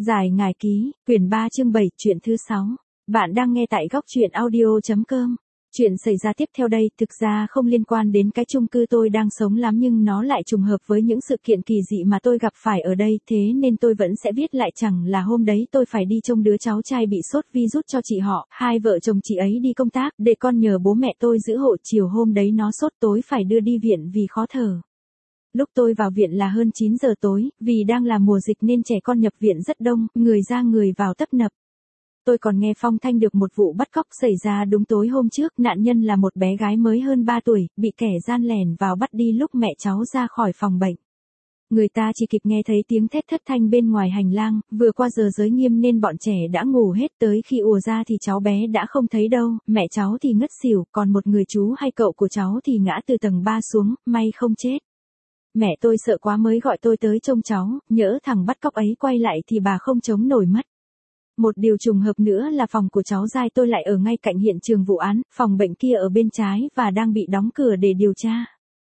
Giải ngải ký, quyển 3 chương 7, truyện thứ 6. Bạn đang nghe tại góc truyện audio.com. Chuyện xảy ra tiếp theo đây thực ra không liên quan đến cái chung cư tôi đang sống lắm, nhưng nó lại trùng hợp với những sự kiện kỳ dị mà tôi gặp phải ở đây, thế nên tôi vẫn sẽ viết lại. Chẳng là hôm đấy tôi phải đi trông đứa cháu trai bị sốt virus cho chị họ, hai vợ chồng chị ấy đi công tác, để con nhờ bố mẹ tôi giữ hộ. Chiều hôm đấy nó sốt, tối phải đưa đi viện vì khó thở. Lúc tôi vào viện là hơn 9 giờ tối, vì đang là mùa dịch nên trẻ con nhập viện rất đông, người ra người vào tấp nập. Tôi còn nghe phong thanh được một vụ bắt cóc xảy ra đúng tối hôm trước, nạn nhân là một bé gái mới hơn 3 tuổi, bị kẻ gian lèn vào bắt đi lúc mẹ cháu ra khỏi phòng bệnh. Người ta chỉ kịp nghe thấy tiếng thét thất thanh bên ngoài hành lang, vừa qua giờ giới nghiêm nên bọn trẻ đã ngủ hết, tới khi ùa ra thì cháu bé đã không thấy đâu, mẹ cháu thì ngất xỉu, còn một người chú hay cậu của cháu thì ngã từ tầng 3 xuống, may không chết. Mẹ tôi sợ quá mới gọi tôi tới trông cháu, nhỡ thằng bắt cóc ấy quay lại thì bà không chống nổi mất. Một điều trùng hợp nữa là phòng của cháu dai tôi lại ở ngay cạnh hiện trường vụ án, phòng bệnh kia ở bên trái và đang bị đóng cửa để điều tra.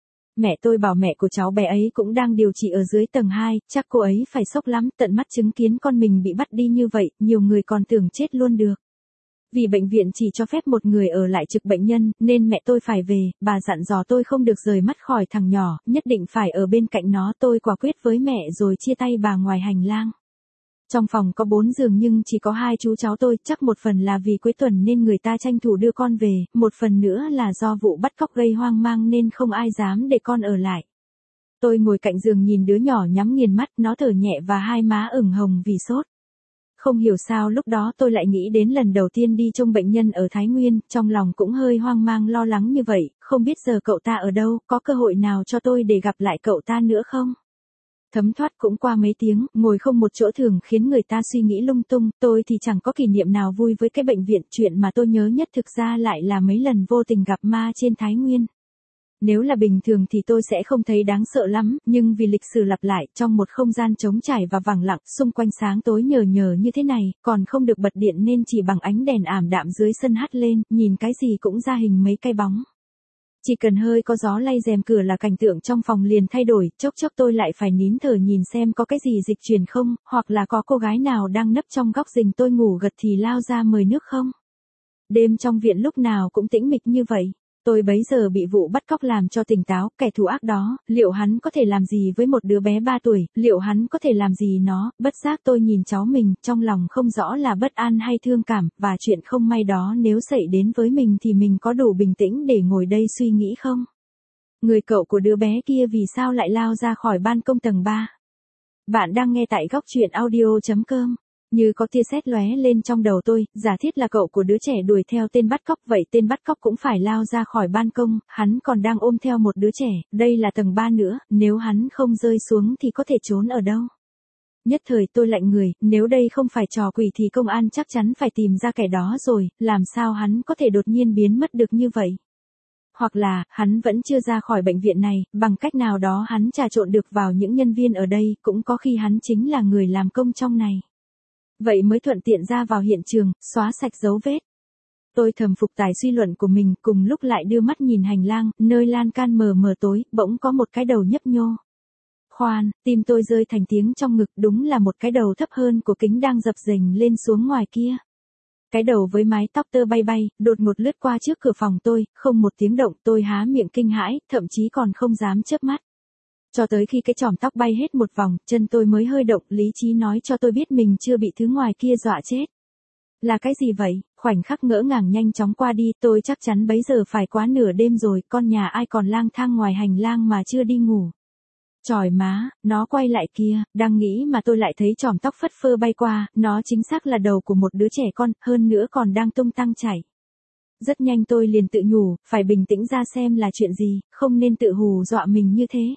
Mẹ tôi bảo mẹ của cháu bé ấy cũng đang điều trị ở dưới tầng 2, chắc cô ấy phải sốc lắm, tận mắt chứng kiến con mình bị bắt đi như vậy, nhiều người còn tưởng chết luôn được. Vì bệnh viện chỉ cho phép một người ở lại trực bệnh nhân, nên mẹ tôi phải về, bà dặn dò tôi không được rời mắt khỏi thằng nhỏ, nhất định phải ở bên cạnh nó. Tôi quả quyết với mẹ rồi chia tay bà ngoài hành lang. Trong phòng có 4 giường nhưng chỉ có 2 chú cháu tôi, chắc một phần là vì cuối tuần nên người ta tranh thủ đưa con về, một phần nữa là do vụ bắt cóc gây hoang mang nên không ai dám để con ở lại. Tôi ngồi cạnh giường nhìn đứa nhỏ nhắm nghiền mắt, nó thở nhẹ và hai má ửng hồng vì sốt. Không hiểu sao lúc đó tôi lại nghĩ đến lần đầu tiên đi trông bệnh nhân ở Thái Nguyên, trong lòng cũng hơi hoang mang lo lắng như vậy, không biết giờ cậu ta ở đâu, có cơ hội nào cho tôi để gặp lại cậu ta nữa không? Thấm thoát cũng qua mấy tiếng, ngồi không một chỗ thường khiến người ta suy nghĩ lung tung, tôi thì chẳng có kỷ niệm nào vui với cái bệnh viện, chuyện mà tôi nhớ nhất thực ra lại là mấy lần vô tình gặp ma trên Thái Nguyên. Nếu là bình thường thì tôi sẽ không thấy đáng sợ lắm, nhưng vì lịch sử lặp lại, trong một không gian trống trải và vắng lặng, xung quanh sáng tối nhờ nhờ như thế này, còn không được bật điện nên chỉ bằng ánh đèn ảm đạm dưới sân hắt lên, nhìn cái gì cũng ra hình mấy cái bóng. Chỉ cần hơi có gió lay rèm cửa là cảnh tượng trong phòng liền thay đổi, chốc chốc tôi lại phải nín thở nhìn xem có cái gì dịch chuyển không, hoặc là có cô gái nào đang nấp trong góc rình tôi ngủ gật thì lao ra mời nước không. Đêm trong viện lúc nào cũng tĩnh mịch như vậy. Tôi bấy giờ bị vụ bắt cóc làm cho tỉnh táo, kẻ thù ác đó, liệu hắn có thể làm gì với một đứa bé 3 tuổi, liệu hắn có thể làm gì nó, bất giác tôi nhìn cháu mình, trong lòng không rõ là bất an hay thương cảm, và chuyện không may đó nếu xảy đến với mình thì mình có đủ bình tĩnh để ngồi đây suy nghĩ không? Người cậu của đứa bé kia vì sao lại lao ra khỏi ban công tầng 3? Bạn đang nghe tại góc truyện audio.com. Như có tia sét lóe lên trong đầu tôi, giả thiết là cậu của đứa trẻ đuổi theo tên bắt cóc, vậy tên bắt cóc cũng phải lao ra khỏi ban công, hắn còn đang ôm theo một đứa trẻ, đây là tầng 3 nữa, nếu hắn không rơi xuống thì có thể trốn ở đâu? Nhất thời tôi lạnh người, nếu đây không phải trò quỷ thì công an chắc chắn phải tìm ra kẻ đó rồi, làm sao hắn có thể đột nhiên biến mất được như vậy? Hoặc là, hắn vẫn chưa ra khỏi bệnh viện này, bằng cách nào đó hắn trà trộn được vào những nhân viên ở đây, cũng có khi hắn chính là người làm công trong này. Vậy mới thuận tiện ra vào hiện trường, xóa sạch dấu vết. Tôi thầm phục tài suy luận của mình, cùng lúc lại đưa mắt nhìn hành lang, nơi lan can mờ mờ tối, bỗng có một cái đầu nhấp nhô. Khoan, tim tôi rơi thành tiếng trong ngực, đúng là một cái đầu thấp hơn của kính đang dập dềnh lên xuống ngoài kia. Cái đầu với mái tóc tơ bay bay, đột ngột lướt qua trước cửa phòng tôi, không một tiếng động, tôi há miệng kinh hãi, thậm chí còn không dám chớp mắt. Cho tới khi cái chòm tóc bay hết một vòng, chân tôi mới hơi động, lý trí nói cho tôi biết mình chưa bị thứ ngoài kia dọa chết. Là cái gì vậy? Khoảnh khắc ngỡ ngàng nhanh chóng qua đi, tôi chắc chắn bấy giờ phải quá nửa đêm rồi, con nhà ai còn lang thang ngoài hành lang mà chưa đi ngủ. Chỏi má, nó quay lại kia, đang nghĩ mà tôi lại thấy chòm tóc phất phơ bay qua, nó chính xác là đầu của một đứa trẻ con, hơn nữa còn đang tung tăng chảy. Rất nhanh tôi liền tự nhủ, phải bình tĩnh ra xem là chuyện gì, không nên tự hù dọa mình như thế.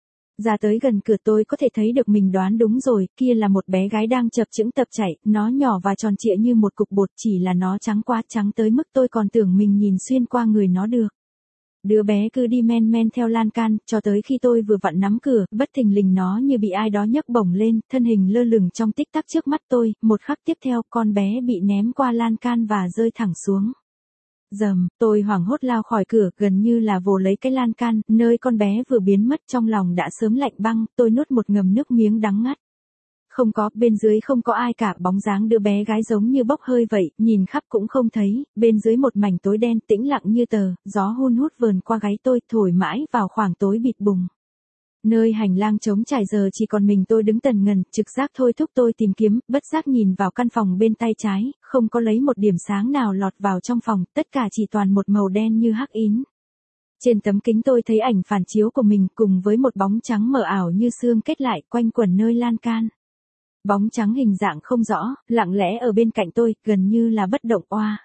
Ra tới gần cửa tôi có thể thấy được mình đoán đúng rồi, kia là một bé gái đang chập chững tập chạy, nó nhỏ và tròn trịa như một cục bột, chỉ là nó trắng quá, trắng tới mức tôi còn tưởng mình nhìn xuyên qua người nó được. Đứa bé cứ đi men men theo lan can, cho tới khi tôi vừa vặn nắm cửa, bất thình lình nó như bị ai đó nhấc bổng lên, thân hình lơ lửng trong tích tắc trước mắt tôi, một khắc tiếp theo con bé bị ném qua lan can và rơi thẳng xuống. Dầm, tôi hoảng hốt lao khỏi cửa, gần như là vồ lấy cái lan can, nơi con bé vừa biến mất, trong lòng đã sớm lạnh băng, tôi nuốt một ngụm nước miếng đắng ngắt. Không có, bên dưới không có ai cả, bóng dáng đứa bé gái giống như bốc hơi vậy, nhìn khắp cũng không thấy, bên dưới một mảnh tối đen tĩnh lặng như tờ, gió hun hút vờn qua gáy tôi, thổi mãi vào khoảng tối bịt bùng. Nơi hành lang trống trải giờ chỉ còn mình tôi đứng tần ngần, trực giác thôi thúc tôi tìm kiếm, bất giác nhìn vào căn phòng bên tay trái, không có lấy một điểm sáng nào lọt vào trong phòng, tất cả chỉ toàn một màu đen như hắc ín. Trên tấm kính tôi thấy ảnh phản chiếu của mình cùng với một bóng trắng mờ ảo như xương kết lại quanh quẩn nơi lan can. Bóng trắng hình dạng không rõ, lặng lẽ ở bên cạnh tôi, gần như là bất động. Oa.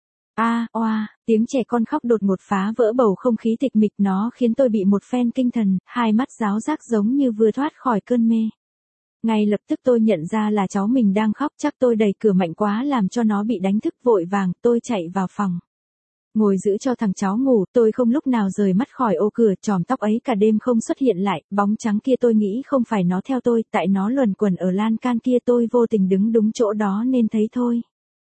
Oa, tiếng trẻ con khóc đột ngột phá vỡ bầu không khí tịch mịch, nó khiến tôi bị một phen kinh thần, hai mắt ráo rác giống như vừa thoát khỏi cơn mê. Ngay lập tức tôi nhận ra là cháu mình đang khóc, chắc tôi đẩy cửa mạnh quá làm cho nó bị đánh thức, vội vàng, tôi chạy vào phòng. Ngồi giữ cho thằng cháu ngủ, tôi không lúc nào rời mắt khỏi ô cửa, chòm tóc ấy cả đêm không xuất hiện lại, bóng trắng kia tôi nghĩ không phải nó theo tôi, tại nó luẩn quẩn ở lan can kia, tôi vô tình đứng đúng chỗ đó nên thấy thôi.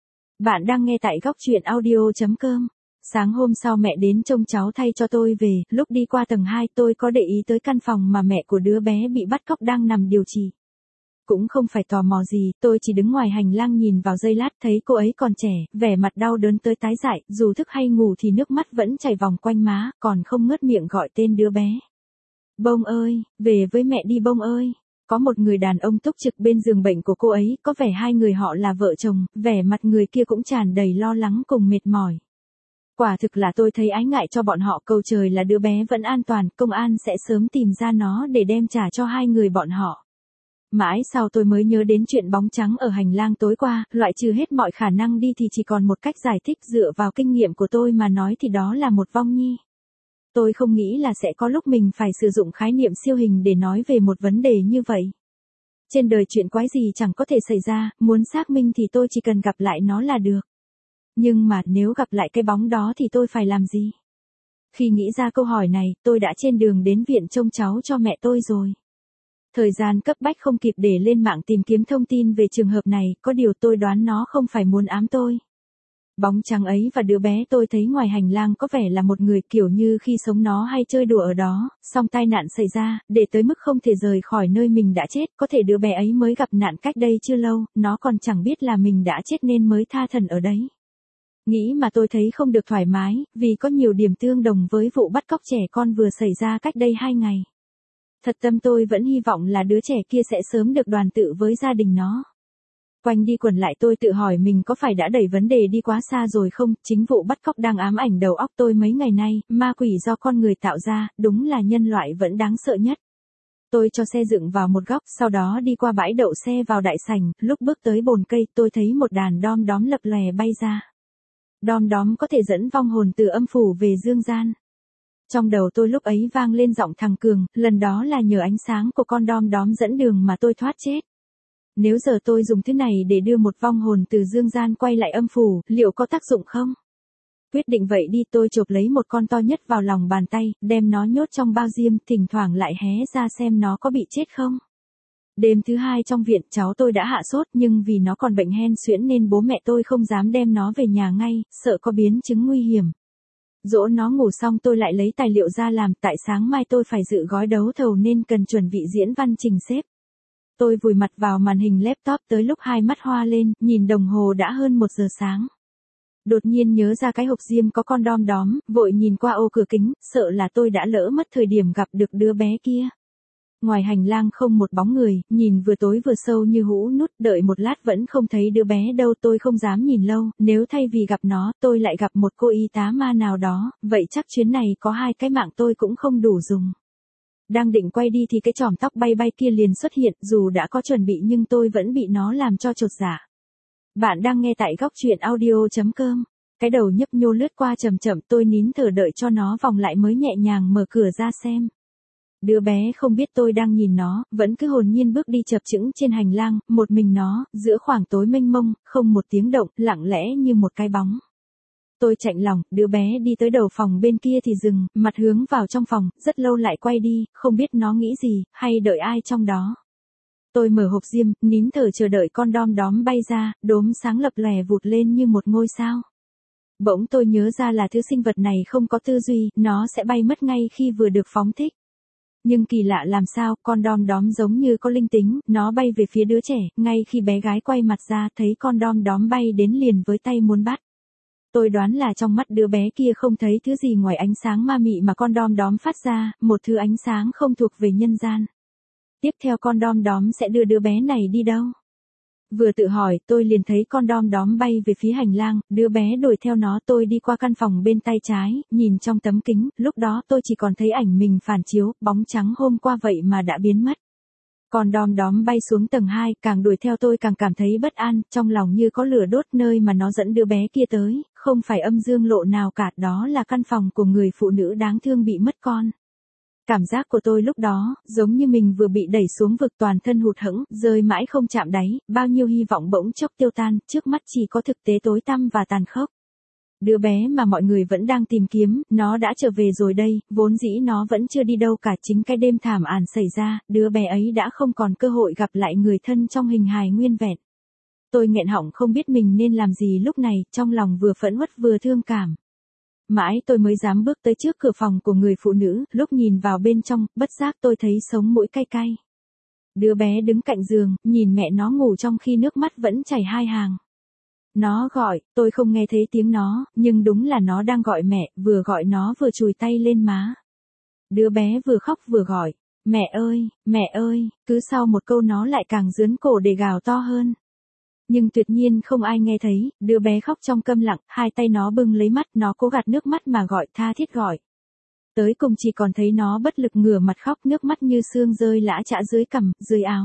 Bạn đang nghe tại góc truyện audio.com. Sáng hôm sau mẹ đến trông cháu thay cho tôi về, lúc đi qua tầng 2 tôi có để ý tới căn phòng mà mẹ của đứa bé bị bắt cóc đang nằm điều trị. Cũng không phải tò mò gì, tôi chỉ đứng ngoài hành lang nhìn vào giây lát, thấy cô ấy còn trẻ, vẻ mặt đau đớn tới tái dại, dù thức hay ngủ thì nước mắt vẫn chảy vòng quanh má, còn không ngớt miệng gọi tên đứa bé. Bông ơi, về với mẹ đi Bông ơi. Có một người đàn ông túc trực bên giường bệnh của cô ấy, có vẻ hai người họ là vợ chồng, vẻ mặt người kia cũng tràn đầy lo lắng cùng mệt mỏi. Quả thực là tôi thấy ái ngại cho bọn họ, cầu trời là đứa bé vẫn an toàn, công an sẽ sớm tìm ra nó để đem trả cho hai người bọn họ. Mãi sau tôi mới nhớ đến chuyện bóng trắng ở hành lang tối qua, loại trừ hết mọi khả năng đi thì chỉ còn một cách giải thích, dựa vào kinh nghiệm của tôi mà nói thì đó là một vong nhi. Tôi không nghĩ là sẽ có lúc mình phải sử dụng khái niệm siêu hình để nói về một vấn đề như vậy. Trên đời chuyện quái gì chẳng có thể xảy ra, muốn xác minh thì tôi chỉ cần gặp lại nó là được. Nhưng mà nếu gặp lại cái bóng đó thì tôi phải làm gì? Khi nghĩ ra câu hỏi này, tôi đã trên đường đến viện trông cháu cho mẹ tôi rồi. Thời gian cấp bách không kịp để lên mạng tìm kiếm thông tin về trường hợp này, có điều tôi đoán nó không phải muốn ám tôi. Bóng trắng ấy và đứa bé tôi thấy ngoài hành lang có vẻ là một người, kiểu như khi sống nó hay chơi đùa ở đó, song tai nạn xảy ra, để tới mức không thể rời khỏi nơi mình đã chết, có thể đứa bé ấy mới gặp nạn cách đây chưa lâu, nó còn chẳng biết là mình đã chết nên mới tha thẩn ở đấy. Nghĩ mà tôi thấy không được thoải mái, vì có nhiều điểm tương đồng với vụ bắt cóc trẻ con vừa xảy ra cách đây 2 ngày. Thật tâm tôi vẫn hy vọng là đứa trẻ kia sẽ sớm được đoàn tụ với gia đình nó. Quanh đi quẩn lại tôi tự hỏi mình có phải đã đẩy vấn đề đi quá xa rồi không, chính vụ bắt cóc đang ám ảnh đầu óc tôi mấy ngày nay, ma quỷ do con người tạo ra, đúng là nhân loại vẫn đáng sợ nhất. Tôi cho xe dựng vào một góc, sau đó đi qua bãi đậu xe vào đại sảnh, lúc bước tới bồn cây tôi thấy một đàn đom đóm lập lòe bay ra. Đom đóm có thể dẫn vong hồn từ âm phủ về dương gian. Trong đầu tôi lúc ấy vang lên giọng thằng Cường, lần đó là nhờ ánh sáng của con đom đóm dẫn đường mà tôi thoát chết. Nếu giờ tôi dùng thứ này để đưa một vong hồn từ dương gian quay lại âm phủ, liệu có tác dụng không? Quyết định vậy đi, tôi chộp lấy một con to nhất vào lòng bàn tay, đem nó nhốt trong bao diêm, thỉnh thoảng lại hé ra xem nó có bị chết không. Đêm thứ 2 trong viện, cháu tôi đã hạ sốt nhưng vì nó còn bệnh hen suyễn nên bố mẹ tôi không dám đem nó về nhà ngay, sợ có biến chứng nguy hiểm. Dỗ nó ngủ xong tôi lại lấy tài liệu ra làm, tại sáng mai tôi phải dự gói đấu thầu nên cần chuẩn bị diễn văn trình xếp. Tôi vùi mặt vào màn hình laptop tới lúc hai mắt hoa lên, nhìn đồng hồ đã hơn 1 giờ sáng. Đột nhiên nhớ ra cái hộp diêm có con đom đóm, vội nhìn qua ô cửa kính, sợ là tôi đã lỡ mất thời điểm gặp được đứa bé kia. Ngoài hành lang không một bóng người, nhìn vừa tối vừa sâu như hũ nút, đợi một lát vẫn không thấy đứa bé đâu, tôi không dám nhìn lâu, nếu thay vì gặp nó, tôi lại gặp một cô y tá ma nào đó, vậy chắc chuyến này có 2 cái mạng tôi cũng không đủ dùng. Đang định quay đi thì cái chòm tóc bay bay kia liền xuất hiện, dù đã có chuẩn bị nhưng tôi vẫn bị nó làm cho chột dạ. Bạn đang nghe tại góc truyện audio.com. Cái đầu nhấp nhô lướt qua chậm chậm, tôi nín thở đợi cho nó vòng lại mới nhẹ nhàng mở cửa ra xem. Đứa bé không biết tôi đang nhìn nó, vẫn cứ hồn nhiên bước đi chập chững trên hành lang, một mình nó, giữa khoảng tối mênh mông, không một tiếng động, lặng lẽ như một cái bóng. Tôi chạnh lòng, đứa bé đi tới đầu phòng bên kia thì dừng, mặt hướng vào trong phòng, rất lâu lại quay đi, không biết nó nghĩ gì, hay đợi ai trong đó. Tôi mở hộp diêm, nín thở chờ đợi con đom đóm bay ra, đốm sáng lập lòe vụt lên như một ngôi sao. Bỗng tôi nhớ ra là thứ sinh vật này không có tư duy, nó sẽ bay mất ngay khi vừa được phóng thích. Nhưng kỳ lạ làm sao, con đom đóm giống như có linh tính, nó bay về phía đứa trẻ, ngay khi bé gái quay mặt ra thấy con đom đóm bay đến liền với tay muốn bắt. Tôi đoán là trong mắt đứa bé kia không thấy thứ gì ngoài ánh sáng ma mị mà con đom đóm phát ra, một thứ ánh sáng không thuộc về nhân gian. Tiếp theo con đom đóm sẽ đưa đứa bé này đi đâu? Vừa tự hỏi, tôi liền thấy con đom đóm bay về phía hành lang, đứa bé đuổi theo nó. Tôi đi qua căn phòng bên tay trái, nhìn trong tấm kính, lúc đó tôi chỉ còn thấy ảnh mình phản chiếu, bóng trắng hôm qua vậy mà đã biến mất. Con đom đóm bay xuống tầng 2, càng đuổi theo tôi càng cảm thấy bất an, trong lòng như có lửa đốt. Nơi mà nó dẫn đứa bé kia tới, không phải âm dương lộ nào cả, đó là căn phòng của người phụ nữ đáng thương bị mất con. Cảm giác của tôi lúc đó, giống như mình vừa bị đẩy xuống vực, toàn thân hụt hẫng, rơi mãi không chạm đáy, bao nhiêu hy vọng bỗng chốc tiêu tan, trước mắt chỉ có thực tế tối tăm và tàn khốc. Đứa bé mà mọi người vẫn đang tìm kiếm, nó đã trở về rồi đây, vốn dĩ nó vẫn chưa đi đâu cả. Chính cái đêm thảm án xảy ra, đứa bé ấy đã không còn cơ hội gặp lại người thân trong hình hài nguyên vẹn. Tôi nghẹn họng không biết mình nên làm gì lúc này, trong lòng vừa phẫn uất vừa thương cảm. Mãi tôi mới dám bước tới trước cửa phòng của người phụ nữ, lúc nhìn vào bên trong, bất giác tôi thấy sống mũi cay cay. Đứa bé đứng cạnh giường, nhìn mẹ nó ngủ trong khi nước mắt vẫn chảy hai hàng. Nó gọi, tôi không nghe thấy tiếng nó, nhưng đúng là nó đang gọi mẹ, vừa gọi nó vừa chùi tay lên má. Đứa bé vừa khóc vừa gọi, mẹ ơi, cứ sau một câu nó lại càng giớn cổ để gào to hơn. Nhưng tuyệt nhiên không ai nghe thấy, đứa bé khóc trong câm lặng, hai tay nó bưng lấy mắt, nó cố gạt nước mắt mà gọi, tha thiết gọi. Tới cùng chỉ còn thấy nó bất lực ngửa mặt khóc, nước mắt như sương rơi lã chã dưới cằm, dưới áo.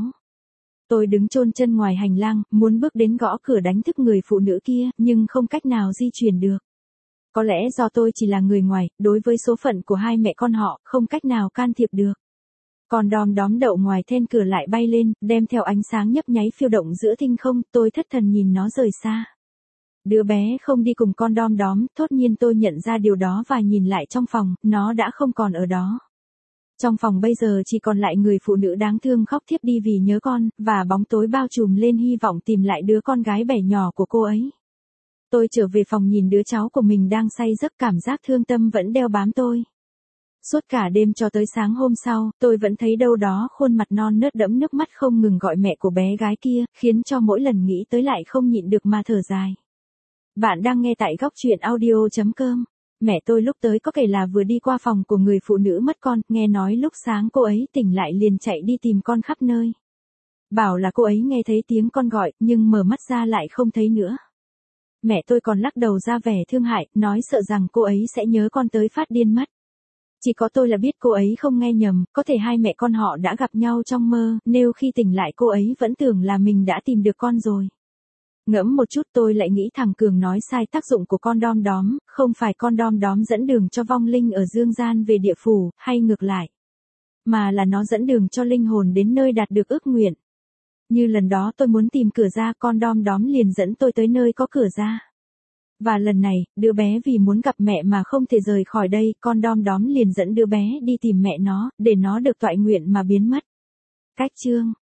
Tôi đứng chôn chân ngoài hành lang, muốn bước đến gõ cửa đánh thức người phụ nữ kia, nhưng không cách nào di chuyển được. Có lẽ do tôi chỉ là người ngoài, đối với số phận của hai mẹ con họ, không cách nào can thiệp được. Con đom đóm đậu ngoài then cửa lại bay lên, đem theo ánh sáng nhấp nháy phiêu động giữa thinh không, tôi thất thần nhìn nó rời xa. Đứa bé không đi cùng con đom đóm, thốt nhiên tôi nhận ra điều đó và nhìn lại trong phòng, nó đã không còn ở đó. Trong phòng bây giờ chỉ còn lại người phụ nữ đáng thương khóc thiếp đi vì nhớ con, và bóng tối bao trùm lên hy vọng tìm lại đứa con gái 7 nhỏ của cô ấy. Tôi trở về phòng nhìn đứa cháu của mình đang say giấc, cảm giác thương tâm vẫn đeo bám tôi. Suốt cả đêm cho tới sáng hôm sau, tôi vẫn thấy đâu đó khuôn mặt non nớt đẫm nước mắt không ngừng gọi mẹ của bé gái kia, khiến cho mỗi lần nghĩ tới lại không nhịn được mà thở dài. Bạn đang nghe tại góc truyện audio.com. Mẹ tôi lúc tới có kể là vừa đi qua phòng của người phụ nữ mất con, nghe nói lúc sáng cô ấy tỉnh lại liền chạy đi tìm con khắp nơi. Bảo là cô ấy nghe thấy tiếng con gọi, nhưng mở mắt ra lại không thấy nữa. Mẹ tôi còn lắc đầu ra vẻ thương hại, nói sợ rằng cô ấy sẽ nhớ con tới phát điên mất. Chỉ có tôi là biết cô ấy không nghe nhầm, có thể hai mẹ con họ đã gặp nhau trong mơ, nếu khi tỉnh lại cô ấy vẫn tưởng là mình đã tìm được con rồi. Ngẫm một chút tôi lại nghĩ thằng Cường nói sai, tác dụng của con đom đóm, không phải con đom đóm dẫn đường cho vong linh ở dương gian về địa phủ, hay ngược lại. Mà là nó dẫn đường cho linh hồn đến nơi đạt được ước nguyện. Như lần đó tôi muốn tìm cửa ra, con đom đóm liền dẫn tôi tới nơi có cửa ra. Và lần này, đứa bé vì muốn gặp mẹ mà không thể rời khỏi đây, con đom đóm liền dẫn đứa bé đi tìm mẹ nó, để nó được toại nguyện mà biến mất. Cách chương